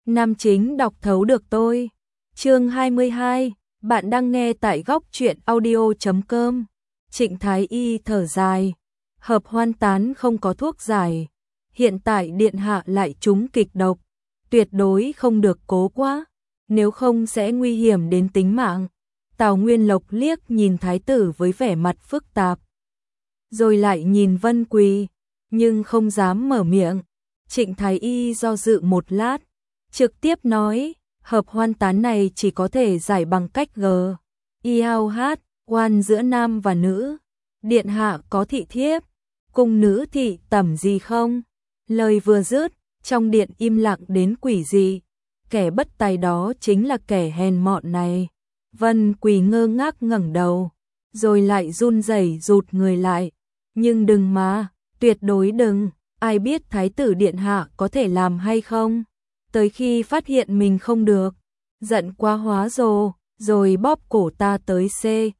Nam chính đọc thấu được tôi. Chương 22, bạn đang nghe tại góc truyện audio.com. Trịnh Thái Y thở dài, hợp hoan tán không có thuốc giải, hiện tại điện hạ lại trúng kịch độc, tuyệt đối không được cố quá, nếu không sẽ nguy hiểm đến tính mạng. Tào Nguyên Lộc liếc nhìn thái tử với vẻ mặt phức tạp, rồi lại nhìn Vân Quỳ, nhưng không dám mở miệng. Trịnh Thái Y do dự một lát, trực tiếp nói, hợp hoan tán này chỉ có thể giải bằng cách IOH, quan giữa nam và nữ. Điện hạ có thị thiếp, cung nữ thị tẩm gì không? Lời vừa dứt, trong điện im lặng đến quỷ dị. Kẻ bất tài đó chính là kẻ hèn mọn này. Vân Quỳ ngơ ngác ngẩng đầu, rồi lại run rẩy rụt người lại. Nhưng đừng mà, tuyệt đối đừng, ai biết thái tử điện hạ có thể làm hay không? Tới khi phát hiện mình không được, giận quá hóa rồ, rồi bóp cổ ta tới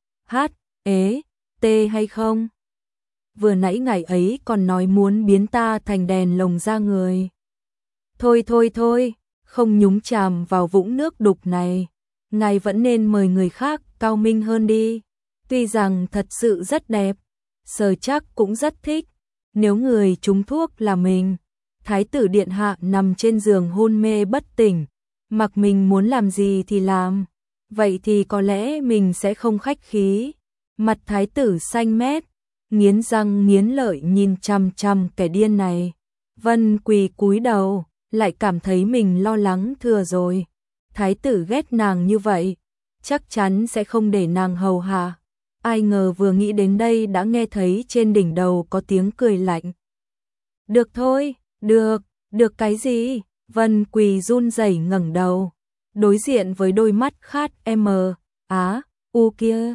T hay không? Vừa nãy ngày ấy còn nói muốn biến ta thành đèn lồng ra người. Thôi, không nhúng chàm vào vũng nước đục này. Ngài vẫn nên mời người khác cao minh hơn đi. Tuy rằng thật sự rất đẹp, Sở Trác cũng rất thích. Nếu người trúng thuốc là mình, thái tử điện hạ nằm trên giường hôn mê bất tỉnh, mặc mình muốn làm gì thì làm, vậy thì có lẽ mình sẽ không khách khí. Mặt thái tử xanh mét, nghiến răng nghiến lợi nhìn chằm chằm kẻ điên này. Vân Quỳ cúi đầu, lại cảm thấy mình lo lắng thừa rồi. Thái tử ghét nàng như vậy, chắc chắn sẽ không để nàng hầu hạ. Ai ngờ vừa nghĩ đến đây đã nghe thấy trên đỉnh đầu có tiếng cười lạnh. Được thôi, được cái gì? Vân Quỳ run rẩy ngẩng đầu, đối diện với đôi mắt khát U kia.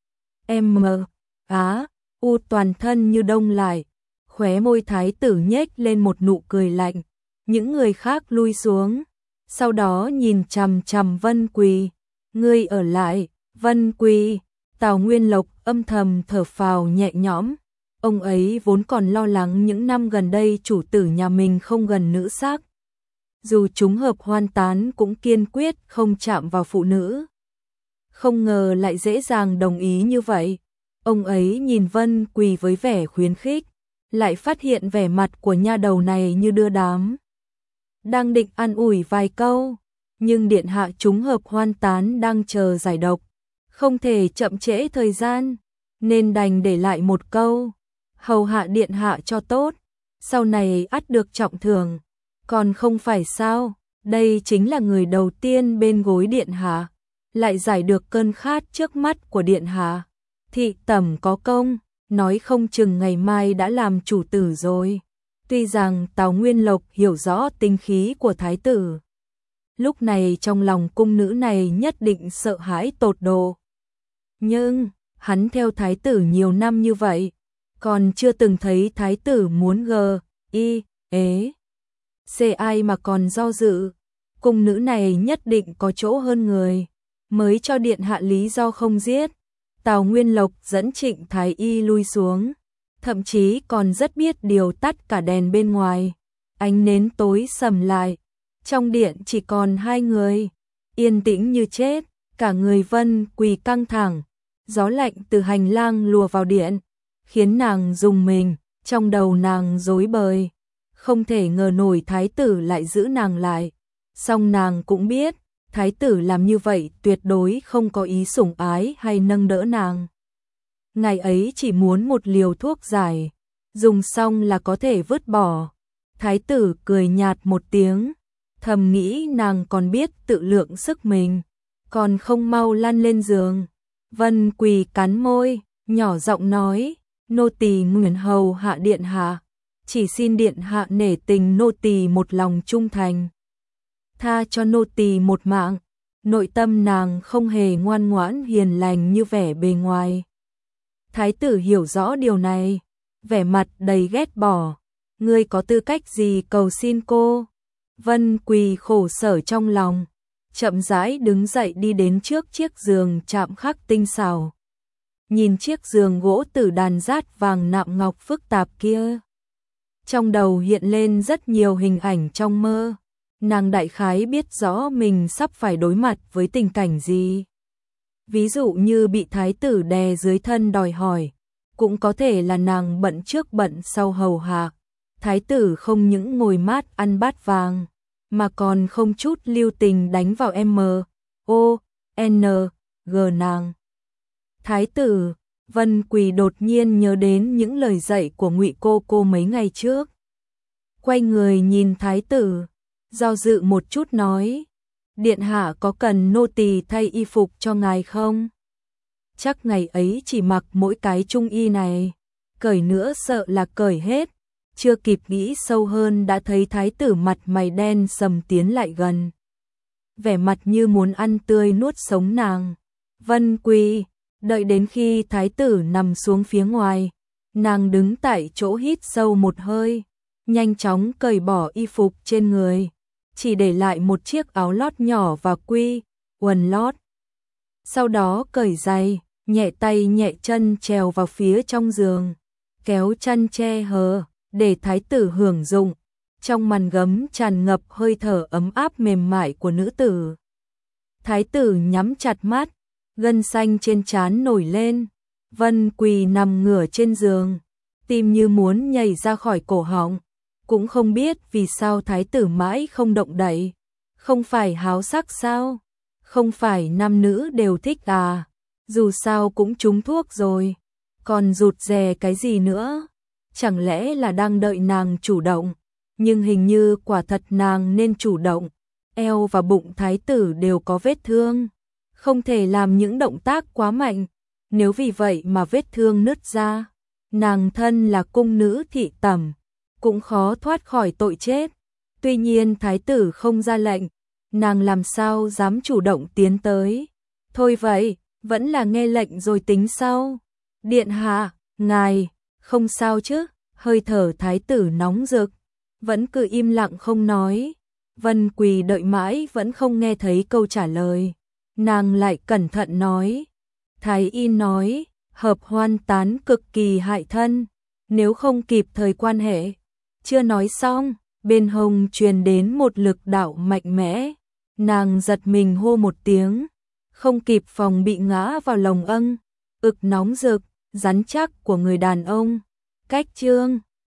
U toàn thân như đông lại, khóe môi thái tử nhếch lên một nụ cười lạnh. Những người khác lui xuống, sau đó nhìn chằm chằm Vân Quỳ. Ngươi ở lại, Vân Quỳ. Tào Nguyên Lộc âm thầm thở phào nhẹ nhõm. Ông ấy vốn còn lo lắng những năm gần đây chủ tử nhà mình không gần nữ sắc. Dù chúng hợp hoan tán cũng kiên quyết không chạm vào phụ nữ. Không ngờ lại dễ dàng đồng ý như vậy. Ông ấy nhìn Vân Quỳ với vẻ khuyến khích, lại phát hiện vẻ mặt của nha đầu này như đưa đám. Đang định an ủi vài câu, nhưng điện hạ chúng hợp hoan tán đang chờ giải độc, không thể chậm trễ thời gian, nên đành để lại một câu, hầu hạ điện hạ cho tốt, sau này ắt được trọng thưởng. Còn không phải sao, đây chính là người đầu tiên bên gối điện hạ, lại giải được cơn khát trước mắt của điện hạ. Thị tẩm có công, nói không chừng ngày mai đã làm chủ tử rồi. Tuy rằng Tào Nguyên Lộc hiểu rõ tính khí của thái tử, lúc này trong lòng cung nữ này nhất định sợ hãi tột độ. Nhưng, hắn theo thái tử nhiều năm như vậy, còn chưa từng thấy thái tử muốn ai mà còn do dự. Cung nữ này nhất định có chỗ hơn người, mới cho điện hạ lý do không giết. Tào Nguyên Lộc dẫn Trịnh Thái Y lui xuống, thậm chí còn rất biết điều tắt cả đèn bên ngoài. Ánh nến tối sầm lại, trong điện chỉ còn hai người, yên tĩnh như chết. Cả người Vân Quỳ căng thẳng, gió lạnh từ hành lang lùa vào điện, khiến nàng rùng mình, trong đầu nàng rối bời. Không thể ngờ nổi thái tử lại giữ nàng lại. Song nàng cũng biết, thái tử làm như vậy tuyệt đối không có ý sủng ái hay nâng đỡ nàng. Ngày ấy chỉ muốn một liều thuốc giải, dùng xong là có thể vứt bỏ. Thái tử cười nhạt một tiếng, thầm nghĩ nàng còn biết tự lượng sức mình, còn không mau lăn lên giường. Vân Quỳ cắn môi, nhỏ giọng nói, nô tỳ nguyện hầu hạ điện hạ, chỉ xin điện hạ nể tình nô tỳ một lòng trung thành, tha cho nô tỳ một mạng. Nội tâm nàng không hề ngoan ngoãn hiền lành như vẻ bề ngoài. Thái tử hiểu rõ điều này, vẻ mặt đầy ghét bỏ. Ngươi có tư cách gì cầu xin cô? Vân Quỳ khổ sở trong lòng, chậm rãi đứng dậy đi đến trước chiếc giường chạm khắc tinh xảo. Nhìn chiếc giường gỗ tử đàn rát vàng nạm ngọc phức tạp kia, trong đầu hiện lên rất nhiều hình ảnh trong mơ. nàng đại khái biết rõ mình sắp phải đối mặt với tình cảnh gì. Ví dụ như bị thái tử đè dưới thân đòi hỏi, cũng có thể là nàng bận trước bận sau hầu hạ. Thái tử không những ngồi mát ăn bát vàng, mà còn không chút lưu tình đánh vào M.O.N.G nàng. Thái tử, Vân Quỳ đột nhiên nhớ đến những lời dạy của Ngụy cô mấy ngày trước. Quay người nhìn thái tử, do dự một chút nói, điện hạ có cần nô tỳ thay y phục cho ngài không? Chắc ngày ấy chỉ mặc mỗi cái trung y này, cởi nữa sợ là cởi hết. Chưa kịp nghĩ sâu hơn đã thấy thái tử mặt mày đen sầm tiến lại gần. Vẻ mặt như muốn ăn tươi nuốt sống nàng. Vân Quỳ, đợi đến khi thái tử nằm xuống phía ngoài, nàng đứng tại chỗ hít sâu một hơi, nhanh chóng cởi bỏ y phục trên người, chỉ để lại một chiếc áo lót nhỏ và quần lót. Sau đó cởi giày, nhẹ tay nhẹ chân trèo vào phía trong giường, kéo chăn che hờ, để thái tử hưởng dụng. Trong màn gấm tràn ngập hơi thở ấm áp mềm mại của nữ tử. Thái tử nhắm chặt mắt, gân xanh trên trán nổi lên. Vân Quỳ nằm ngửa trên giường, tim như muốn nhảy ra khỏi cổ họng. Cũng không biết vì sao thái tử mãi không động đậy. Không phải háo sắc sao? Không phải nam nữ đều thích à? Dù sao cũng trúng thuốc rồi, còn rụt rè cái gì nữa? Chẳng lẽ là đang đợi nàng chủ động? Nhưng hình như quả thật nàng nên chủ động. Eo và bụng thái tử đều có vết thương, không thể làm những động tác quá mạnh, nếu vì vậy mà vết thương nứt ra, nàng thân là cung nữ thị tẩm, cũng khó thoát khỏi tội chết. Tuy nhiên thái tử không ra lệnh, nàng làm sao dám chủ động tiến tới. Thôi vậy, vẫn là nghe lệnh rồi tính sau. Điện hạ, ngài, không sao chứ? Hơi thở thái tử nóng rực, vẫn cứ im lặng không nói. Vân Quỳ đợi mãi vẫn không nghe thấy câu trả lời. Nàng lại cẩn thận nói. Thái y nói, hợp hoan tán cực kỳ hại thân, nếu không kịp thời quan hệ. Chưa nói xong, bên hông truyền đến một lực đạo mạnh mẽ. Nàng giật mình hô một tiếng, không kịp phòng bị ngã vào lồng âng, ực nóng rực, rắn chắc của người đàn ông. Cách chương